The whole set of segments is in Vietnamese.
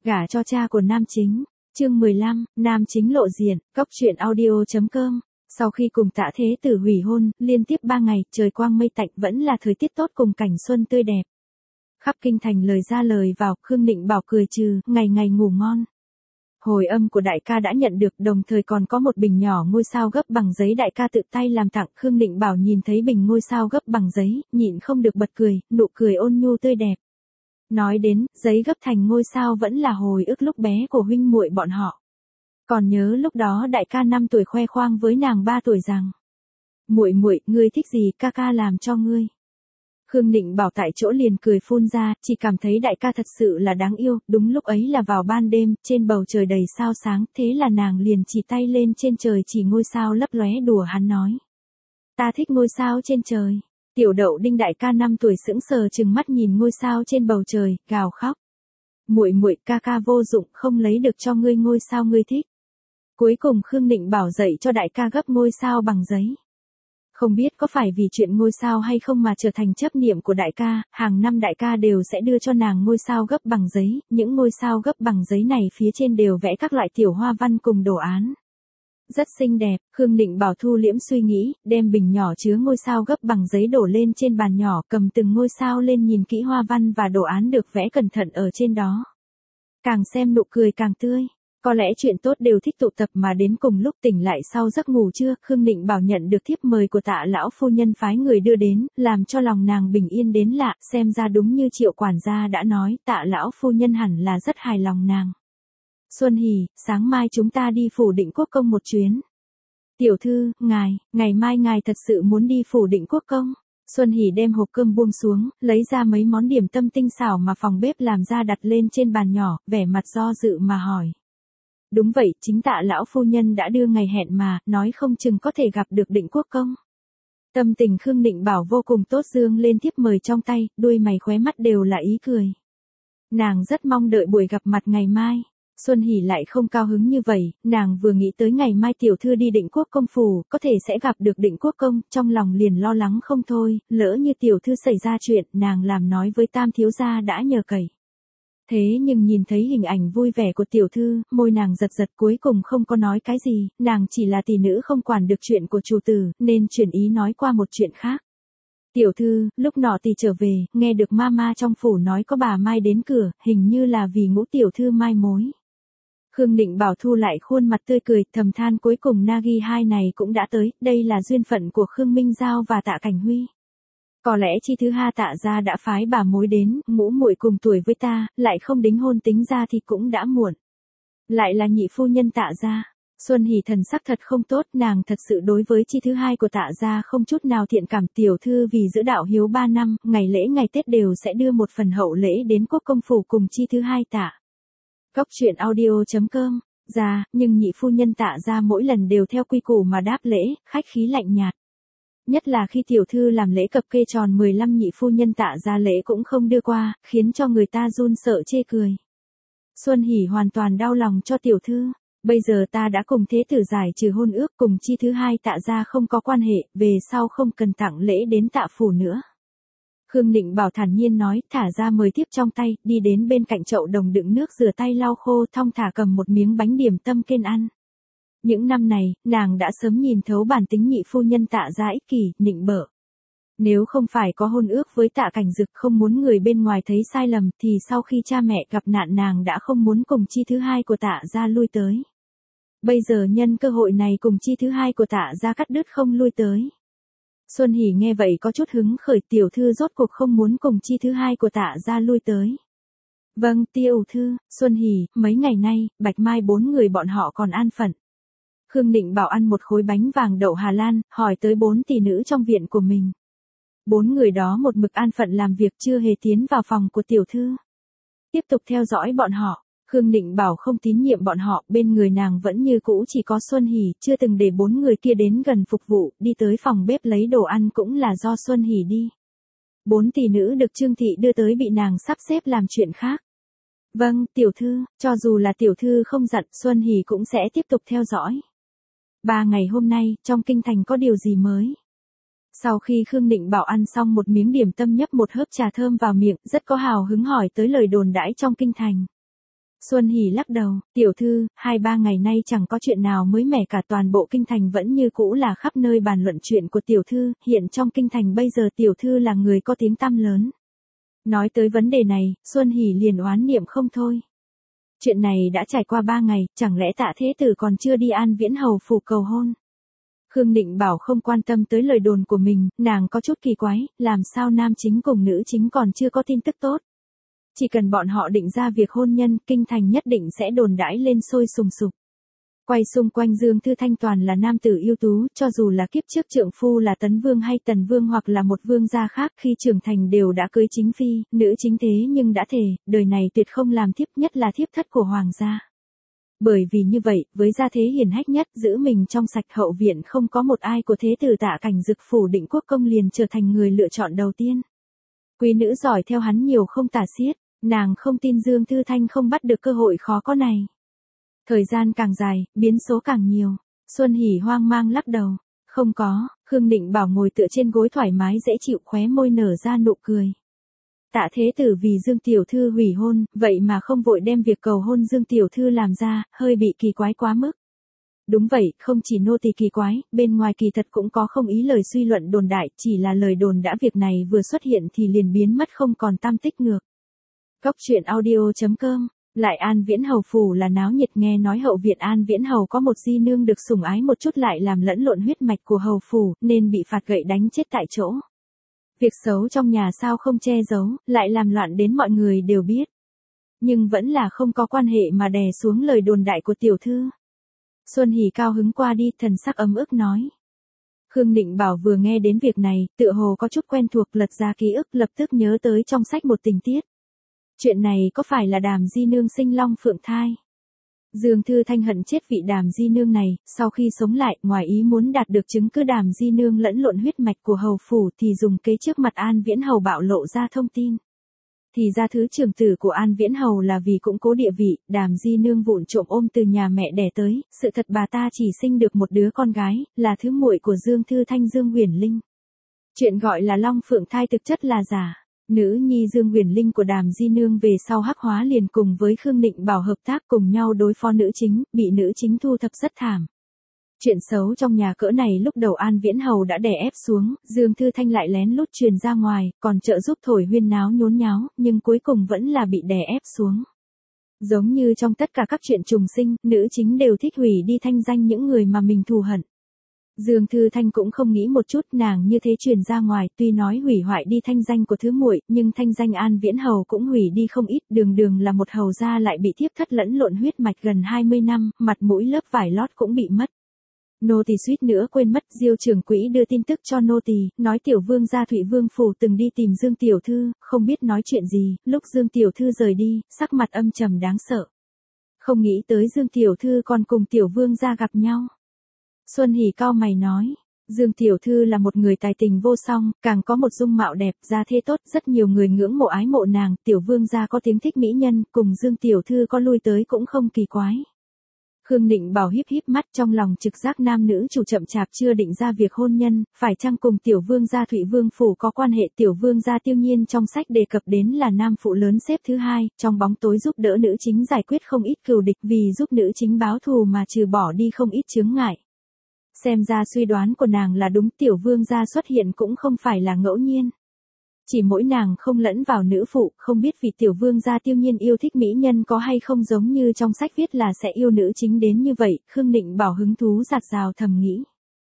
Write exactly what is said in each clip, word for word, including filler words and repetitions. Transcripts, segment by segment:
Gả cho cha của nam chính. Chương mười lăm, nam chính lộ diện, cóc truyện audio chấm com. Sau khi cùng Tạ Thế Tử hủy hôn, liên tiếp ba ngày, trời quang mây tạnh vẫn là thời tiết tốt cùng cảnh xuân tươi đẹp. Khắp kinh thành lời ra lời vào, Khương Nịnh Bảo cười trừ, ngày ngày ngủ ngon. Hồi âm của đại ca đã nhận được, đồng thời còn có một bình nhỏ ngôi sao gấp bằng giấy đại ca tự tay làm tặng. Khương Nịnh Bảo nhìn thấy bình ngôi sao gấp bằng giấy, nhịn không được bật cười, nụ cười ôn nhu tươi đẹp. Nói đến, giấy gấp thành ngôi sao vẫn là hồi ức lúc bé của huynh muội bọn họ. Còn nhớ lúc đó đại ca năm tuổi khoe khoang với nàng ba tuổi rằng: "Muội muội, ngươi thích gì ca ca làm cho ngươi." Khương Nịnh Bảo tại chỗ liền cười phun ra, chỉ cảm thấy đại ca thật sự là đáng yêu. Đúng lúc ấy là vào ban đêm, trên bầu trời đầy sao sáng, thế là nàng liền chỉ tay lên trên trời chỉ ngôi sao lấp lóe đùa hắn nói: "Ta thích ngôi sao trên trời." Tiểu Đậu Đinh đại ca năm tuổi sững sờ trừng mắt nhìn ngôi sao trên bầu trời, gào khóc: "Muội muội, ca ca vô dụng, không lấy được cho ngươi ngôi sao ngươi thích." Cuối cùng Khương Nịnh Bảo dạy cho đại ca gấp ngôi sao bằng giấy. Không biết có phải vì chuyện ngôi sao hay không mà trở thành chấp niệm của đại ca, hàng năm đại ca đều sẽ đưa cho nàng ngôi sao gấp bằng giấy, những ngôi sao gấp bằng giấy này phía trên đều vẽ các loại tiểu hoa văn cùng đồ án. Rất xinh đẹp, Khương Nịnh Bảo thu liễm suy nghĩ, đem bình nhỏ chứa ngôi sao gấp bằng giấy đổ lên trên bàn nhỏ, cầm từng ngôi sao lên nhìn kỹ hoa văn và đồ án được vẽ cẩn thận ở trên đó. Càng xem nụ cười càng tươi. Có lẽ chuyện tốt đều thích tụ tập mà đến cùng lúc tỉnh lại sau giấc ngủ trưa, Khương Nịnh Bảo nhận được thiếp mời của Tạ lão phu nhân phái người đưa đến, làm cho lòng nàng bình yên đến lạ, xem ra đúng như Triệu quản gia đã nói, Tạ lão phu nhân hẳn là rất hài lòng nàng. Xuân Hỉ, sáng mai chúng ta đi phủ Định Quốc công một chuyến. Tiểu thư, ngài, ngày mai ngài thật sự muốn đi phủ Định Quốc công? Xuân Hỉ đem hộp cơm buông xuống, lấy ra mấy món điểm tâm tinh xảo mà phòng bếp làm ra đặt lên trên bàn nhỏ, vẻ mặt do dự mà hỏi. Đúng vậy, chính Tạ lão phu nhân đã đưa ngày hẹn mà, nói không chừng có thể gặp được Định Quốc công. Tâm tình Khương Nịnh Bảo vô cùng tốt, dương lên thiếp mời trong tay, đuôi mày khóe mắt đều là ý cười. Nàng rất mong đợi buổi gặp mặt ngày mai. Xuân Hỉ lại không cao hứng như vậy, nàng vừa nghĩ tới ngày mai tiểu thư đi Định Quốc công phủ, có thể sẽ gặp được Định Quốc công, trong lòng liền lo lắng không thôi, lỡ như tiểu thư xảy ra chuyện, nàng làm nói với Tam thiếu gia đã nhờ cậy. Thế nhưng nhìn thấy hình ảnh vui vẻ của tiểu thư, môi nàng giật giật, cuối cùng không có nói cái gì, nàng chỉ là tỷ nữ không quản được chuyện của chủ tử, nên chuyển ý nói qua một chuyện khác. Tiểu thư, lúc nọ tỷ trở về, nghe được mama trong phủ nói có bà Mai đến cửa, hình như là vì ngũ tiểu thư mai mối. Khương Nịnh Bảo thu lại khuôn mặt tươi cười, thầm than cuối cùng Nagi hai này cũng đã tới, đây là duyên phận của Khương Minh Giao và Tạ Cảnh Huy. Có lẽ chi thứ ha Tạ gia đã phái bà mối đến, ngũ muội cùng tuổi với ta, lại không đính hôn tính ra thì cũng đã muộn. Lại là nhị phu nhân Tạ gia. Xuân Hỉ thần sắc thật không tốt, nàng thật sự đối với chi thứ hai của Tạ gia không chút nào thiện cảm. Tiểu thư vì giữ đạo hiếu ba năm, ngày lễ ngày Tết đều sẽ đưa một phần hậu lễ đến quốc công phủ cùng chi thứ hai Tạ. Cóc truyện audio chấm com. Ra, nhưng nhị phu nhân Tạ gia mỗi lần đều theo quy củ mà đáp lễ, khách khí lạnh nhạt. Nhất là khi tiểu thư làm lễ cập kê tròn mười lăm, nhị phu nhân Tạ gia lễ cũng không đưa qua, khiến cho người ta run sợ chê cười. Xuân Hỉ hoàn toàn đau lòng cho tiểu thư. Bây giờ ta đã cùng thế tử giải trừ hôn ước, cùng chi thứ hai Tạ gia không có quan hệ, về sau không cần tặng lễ đến Tạ phủ nữa. Khương Nịnh Bảo thản nhiên nói, thả ra mời tiếp trong tay, đi đến bên cạnh chậu đồng đựng nước rửa tay lau khô, thong thả cầm một miếng bánh điểm tâm kên ăn. Những năm này, nàng đã sớm nhìn thấu bản tính nhị phu nhân Tạ gia ích kỷ, nịnh bợ. Nếu không phải có hôn ước với Tạ Cảnh Dực, không muốn người bên ngoài thấy sai lầm, thì sau khi cha mẹ gặp nạn nàng đã không muốn cùng chi thứ hai của Tạ gia lui tới. Bây giờ nhân cơ hội này cùng chi thứ hai của Tạ gia cắt đứt không lui tới. Xuân Hỉ nghe vậy có chút hứng khởi, tiểu thư rốt cuộc không muốn cùng chi thứ hai của Tạ gia lui tới. Vâng, tiểu thư. Xuân Hỉ, mấy ngày nay, Bạch Mai bốn người bọn họ còn an phận. Khương Nịnh Bảo ăn một khối bánh vàng đậu Hà Lan, hỏi tới bốn tỷ nữ trong viện của mình. Bốn người đó một mực an phận làm việc, chưa hề tiến vào phòng của tiểu thư. Tiếp tục theo dõi bọn họ. Khương Nịnh Bảo không tín nhiệm bọn họ, bên người nàng vẫn như cũ chỉ có Xuân Hỉ, chưa từng để bốn người kia đến gần phục vụ, đi tới phòng bếp lấy đồ ăn cũng là do Xuân Hỉ đi. Bốn tỷ nữ được Trương Thị đưa tới bị nàng sắp xếp làm chuyện khác. Vâng, tiểu thư, cho dù là tiểu thư không dặn, Xuân Hỉ cũng sẽ tiếp tục theo dõi. Ba ngày hôm nay, trong kinh thành có điều gì mới? Sau khi Khương Nịnh Bảo ăn xong một miếng điểm tâm nhấp một hớp trà thơm vào miệng, rất có hào hứng hỏi tới lời đồn đãi trong kinh thành. Xuân Hỷ lắc đầu, tiểu thư, hai ba ngày nay chẳng có chuyện nào mới mẻ cả, toàn bộ kinh thành vẫn như cũ là khắp nơi bàn luận chuyện của tiểu thư, hiện trong kinh thành bây giờ tiểu thư là người có tiếng tăm lớn. Nói tới vấn đề này, Xuân Hỷ liền oán niệm không thôi. Chuyện này đã trải qua ba ngày, chẳng lẽ Tạ Thế Tử còn chưa đi An Viễn Hầu phủ cầu hôn? Khương Định Bảo không quan tâm tới lời đồn của mình, nàng có chút kỳ quái, làm sao nam chính cùng nữ chính còn chưa có tin tức tốt. Chỉ cần bọn họ định ra việc hôn nhân, kinh thành nhất định sẽ đồn đãi lên sôi sùng sục. Quay xung quanh Dương Thư Thanh toàn là nam tử ưu tú, cho dù là kiếp trước trượng phu là Tấn Vương hay Tần Vương hoặc là một vương gia khác khi trưởng thành đều đã cưới chính phi, nữ chính thế nhưng đã thề, đời này tuyệt không làm thiếp, nhất là thiếp thất của hoàng gia. Bởi vì như vậy, với gia thế hiển hách nhất, giữ mình trong sạch hậu viện không có một ai của thế tử Tạ Cảnh Dực phủ Định Quốc công liền trở thành người lựa chọn đầu tiên. Quý nữ giỏi theo hắn nhiều không tả xiết, nàng không tin Dương Thư Thanh không bắt được cơ hội khó có này. Thời gian càng dài, biến số càng nhiều. Xuân Hỷ hoang mang lắc đầu. Không có, Khương Định Bảo ngồi tựa trên gối thoải mái dễ chịu, khóe môi nở ra nụ cười. Tạ Thế Tử vì Dương Tiểu Thư hủy hôn, vậy mà không vội đem việc cầu hôn Dương Tiểu Thư làm ra, hơi bị kỳ quái quá mức. Đúng vậy, không chỉ nô tỳ kỳ quái, bên ngoài kỳ thật cũng có không ý lời suy luận đồn đại, chỉ là lời đồn đã việc này vừa xuất hiện thì liền biến mất không còn tăm tích ngược. Cốc truyện audio chấm com. Lại An Viễn Hầu phủ là náo nhiệt, nghe nói hậu viện An Viễn Hầu có một di nương được sủng ái một chút lại làm lẫn lộn huyết mạch của hầu phủ, nên bị phạt gậy đánh chết tại chỗ. Việc xấu trong nhà sao không che giấu, lại làm loạn đến mọi người đều biết. Nhưng vẫn là không có quan hệ mà đè xuống lời đồn đại của tiểu thư. Xuân Hỷ cao hứng qua đi, thần sắc ấm ức nói. Khương Định Bảo vừa nghe đến việc này, tựa hồ có chút quen thuộc, lật ra ký ức lập tức nhớ tới trong sách một tình tiết. Chuyện này có phải là Đàm di nương sinh long phượng thai? Dương Thư Thanh hận chết vị Đàm di nương này, sau khi sống lại, ngoài ý muốn đạt được chứng cứ Đàm di nương lẫn lộn huyết mạch của hầu phủ thì dùng kế trước mặt An Viễn Hầu bạo lộ ra thông tin. Thì ra thứ trưởng tử của An Viễn Hầu là vì củng cố địa vị, Đàm di nương vụng trộm ôm từ nhà mẹ đẻ tới, sự thật bà ta chỉ sinh được một đứa con gái, là thứ muội của Dương Thư Thanh Dương Huyền Linh. Chuyện gọi là long phượng thai thực chất là giả. Nữ nhi Dương Huyền Linh của Đàm di nương về sau hắc hóa liền cùng với Khương Định Bảo hợp tác cùng nhau đối phó nữ chính, bị nữ chính thu thập rất thảm. Chuyện xấu trong nhà cỡ này lúc đầu An Viễn Hầu đã đè ép xuống, Dương Thư Thanh lại lén lút truyền ra ngoài, còn trợ giúp thổi huyên náo nhốn nháo, nhưng cuối cùng vẫn là bị đè ép xuống. Giống như trong tất cả các chuyện trùng sinh, nữ chính đều thích hủy đi thanh danh những người mà mình thù hận. Dương Thư Thanh cũng không nghĩ một chút, nàng như thế truyền ra ngoài, tuy nói hủy hoại đi thanh danh của thứ muội, nhưng thanh danh An Viễn Hầu cũng hủy đi không ít, đường đường là một hầu gia lại bị thiếp thất lẫn lộn huyết mạch gần hai mươi năm, mặt mũi lớp vải lót cũng bị mất. Nô tỳ suýt nữa quên mất, Diêu trưởng quỹ đưa tin tức cho nô tỳ, nói tiểu vương gia Thụy Vương phủ từng đi tìm Dương tiểu thư, không biết nói chuyện gì, lúc Dương tiểu thư rời đi, sắc mặt âm trầm đáng sợ. Không nghĩ tới Dương tiểu thư còn cùng tiểu vương gia gặp nhau. Xuân Hỷ cao mày nói, Dương tiểu thư là một người tài tình vô song, càng có một dung mạo đẹp, gia thế tốt, rất nhiều người ngưỡng mộ ái mộ nàng, tiểu vương gia có tiếng thích mỹ nhân, cùng Dương tiểu thư có lui tới cũng không kỳ quái. Khương Định Bảo híp híp mắt, trong lòng trực giác nam nữ chủ chậm chạp chưa định ra việc hôn nhân, phải chăng cùng tiểu vương gia Thụy Vương phủ có quan hệ. Tiểu vương gia Tiêu Nhiên trong sách đề cập đến là nam phụ lớn xếp thứ hai, trong bóng tối giúp đỡ nữ chính giải quyết không ít cừu địch, vì giúp nữ chính báo thù mà trừ bỏ đi không ít chướng ngại. Xem ra suy đoán của nàng là đúng, tiểu vương gia xuất hiện cũng không phải là ngẫu nhiên. Chỉ mỗi nàng không lẫn vào nữ phụ, không biết vị tiểu vương gia Tiêu Nhiên yêu thích mỹ nhân có hay không giống như trong sách viết là sẽ yêu nữ chính đến như vậy, Khương Định Bảo hứng thú giạt rào thầm nghĩ.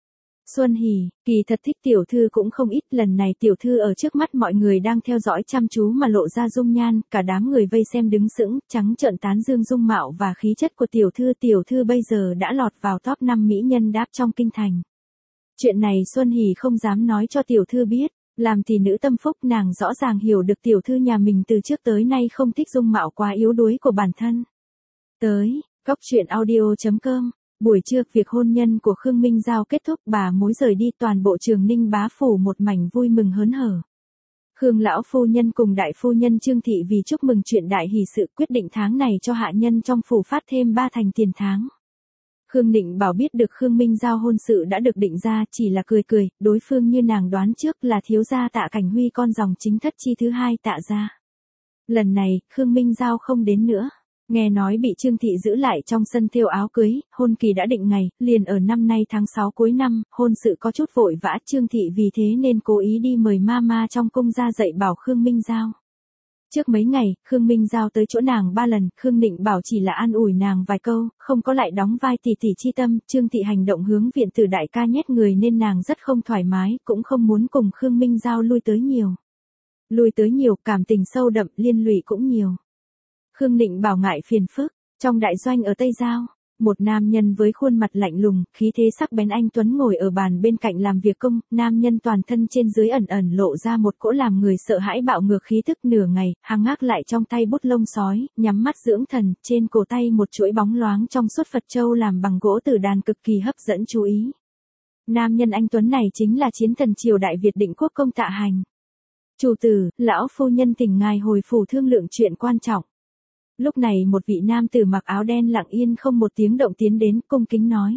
Xuân Hỷ, kỳ thật thích tiểu thư cũng không ít, lần này tiểu thư ở trước mắt mọi người đang theo dõi chăm chú mà lộ ra dung nhan, cả đám người vây xem đứng sững, trắng trợn tán dương dung mạo và khí chất của tiểu thư, tiểu thư bây giờ đã lọt vào top năm mỹ nhân đáp trong kinh thành. Chuyện này Xuân Hỷ không dám nói cho tiểu thư biết. Làm tỷ nữ tâm phúc, nàng rõ ràng hiểu được tiểu thư nhà mình từ trước tới nay không thích dung mạo quá yếu đuối của bản thân. Tới, cốc truyện audio chấm com, buổi trưa, việc hôn nhân của Khương Minh Giao kết thúc, bà mối rời đi, toàn bộ Trường Ninh bá phủ một mảnh vui mừng hớn hở. Khương lão phu nhân cùng đại phu nhân Trương thị vì chúc mừng chuyện đại hỷ sự quyết định tháng này cho hạ nhân trong phủ phát thêm ba thành tiền tháng. Khương Định Bảo biết được Khương Minh Giao hôn sự đã được định ra, chỉ là cười cười, đối phương như nàng đoán trước là thiếu gia Tạ Cảnh Huy con dòng chính thất chi thứ hai Tạ gia. Lần này, Khương Minh Giao không đến nữa. Nghe nói bị Trương Thị giữ lại trong sân thêu áo cưới, hôn kỳ đã định ngày, liền ở năm nay tháng sáu cuối năm, hôn sự có chút vội vã, Trương Thị vì thế nên cố ý đi mời mama trong cung ra dạy bảo Khương Minh Giao. Trước mấy ngày, Khương Minh Giao tới chỗ nàng ba lần, Khương Nịnh Bảo chỉ là an ủi nàng vài câu, không có lại đóng vai tỷ tỷ chi tâm, Trương Thị hành động hướng viện tử đại ca nhét người nên nàng rất không thoải mái, cũng không muốn cùng Khương Minh Giao lui tới nhiều. Lui tới nhiều, cảm tình sâu đậm, liên lụy cũng nhiều. Khương Nịnh Bảo ngại phiền phức, trong đại doanh ở Tây Giao, một nam nhân với khuôn mặt lạnh lùng, khí thế sắc bén anh tuấn ngồi ở bàn bên cạnh làm việc công, nam nhân toàn thân trên dưới ẩn ẩn lộ ra một cỗ làm người sợ hãi bạo ngược khí tức nửa ngày, hăng ngác lại trong tay bút lông sói, nhắm mắt dưỡng thần, trên cổ tay một chuỗi bóng loáng trong suốt Phật châu làm bằng gỗ tử đàn cực kỳ hấp dẫn chú ý. Nam nhân anh tuấn này chính là chiến thần triều Đại Việt Định Quốc công Tạ Hành. Chủ tử, lão phu nhân thỉnh ngài hồi phủ thương lượng chuyện quan trọng. Lúc này một vị nam tử mặc áo đen lặng yên không một tiếng động tiến đến, cung kính nói.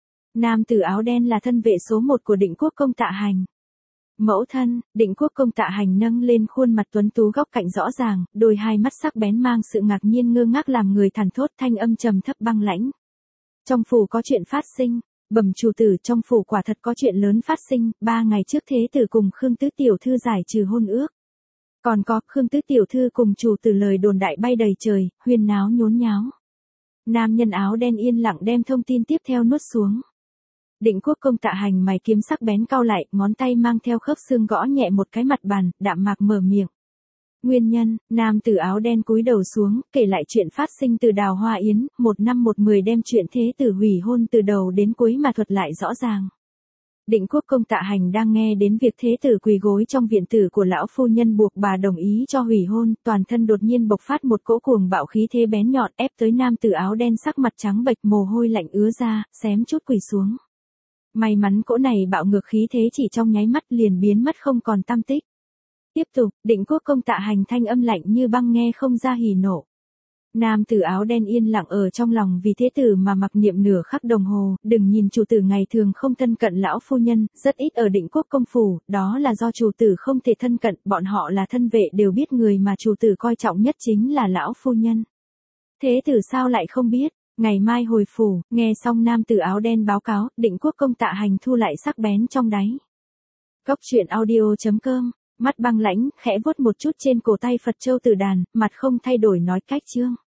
Nam tử áo đen là thân vệ số một của Định Quốc công Tạ Hành. Mẫu thân, Định Quốc công Tạ Hành nâng lên khuôn mặt tuấn tú góc cạnh rõ ràng, đôi hai mắt sắc bén mang sự ngạc nhiên ngơ ngác làm người thản thốt, thanh âm trầm thấp băng lãnh. Trong phủ có chuyện phát sinh, bẩm chủ tử, trong phủ quả thật có chuyện lớn phát sinh, ba ngày trước thế tử cùng Khương tứ tiểu thư giải trừ hôn ước. Còn có, Khương tứ tiểu thư cùng chủ tử lời đồn đại bay đầy trời, huyên náo nhốn nháo. Nam nhân áo đen yên lặng đem thông tin tiếp theo nuốt xuống. Định Quốc công Tạ Hành mày kiếm sắc bén cau lại, ngón tay mang theo khớp xương gõ nhẹ một cái mặt bàn, đạm mạc mở miệng. Nguyên nhân, nam tử áo đen cúi đầu xuống, kể lại chuyện phát sinh từ Đào Hoa Yến, một năm một mười đem chuyện thế tử hủy hôn từ đầu đến cuối mà thuật lại rõ ràng. Định Quốc công Tạ Hành đang nghe đến việc thế tử quỳ gối trong viện tử của lão phu nhân buộc bà đồng ý cho hủy hôn, toàn thân đột nhiên bộc phát một cỗ cuồng bạo khí thế bén nhọn ép tới nam tử áo đen sắc mặt trắng bệch, mồ hôi lạnh ứa ra, xém chút quỳ xuống. May mắn cỗ này bạo ngược khí thế chỉ trong nháy mắt liền biến mất không còn tăm tích. Tiếp tục, Định Quốc công Tạ Hành thanh âm lạnh như băng nghe không ra hỉ nộ. Nam tử áo đen yên lặng ở trong lòng vì thế tử mà mặc niệm nửa khắc đồng hồ, đừng nhìn chủ tử ngày thường không thân cận lão phu nhân, rất ít ở Định Quốc công phủ, đó là do chủ tử không thể thân cận, bọn họ là thân vệ đều biết người mà chủ tử coi trọng nhất chính là lão phu nhân. Thế tử sao lại không biết, ngày mai hồi phủ, nghe xong nam tử áo đen báo cáo, Định Quốc công Tạ Hành thu lại sắc bén trong đáy. Góc truyện audio chấm com, mắt băng lãnh, khẽ vuốt một chút trên cổ tay Phật châu tử đàn, mặt không thay đổi nói cách chương.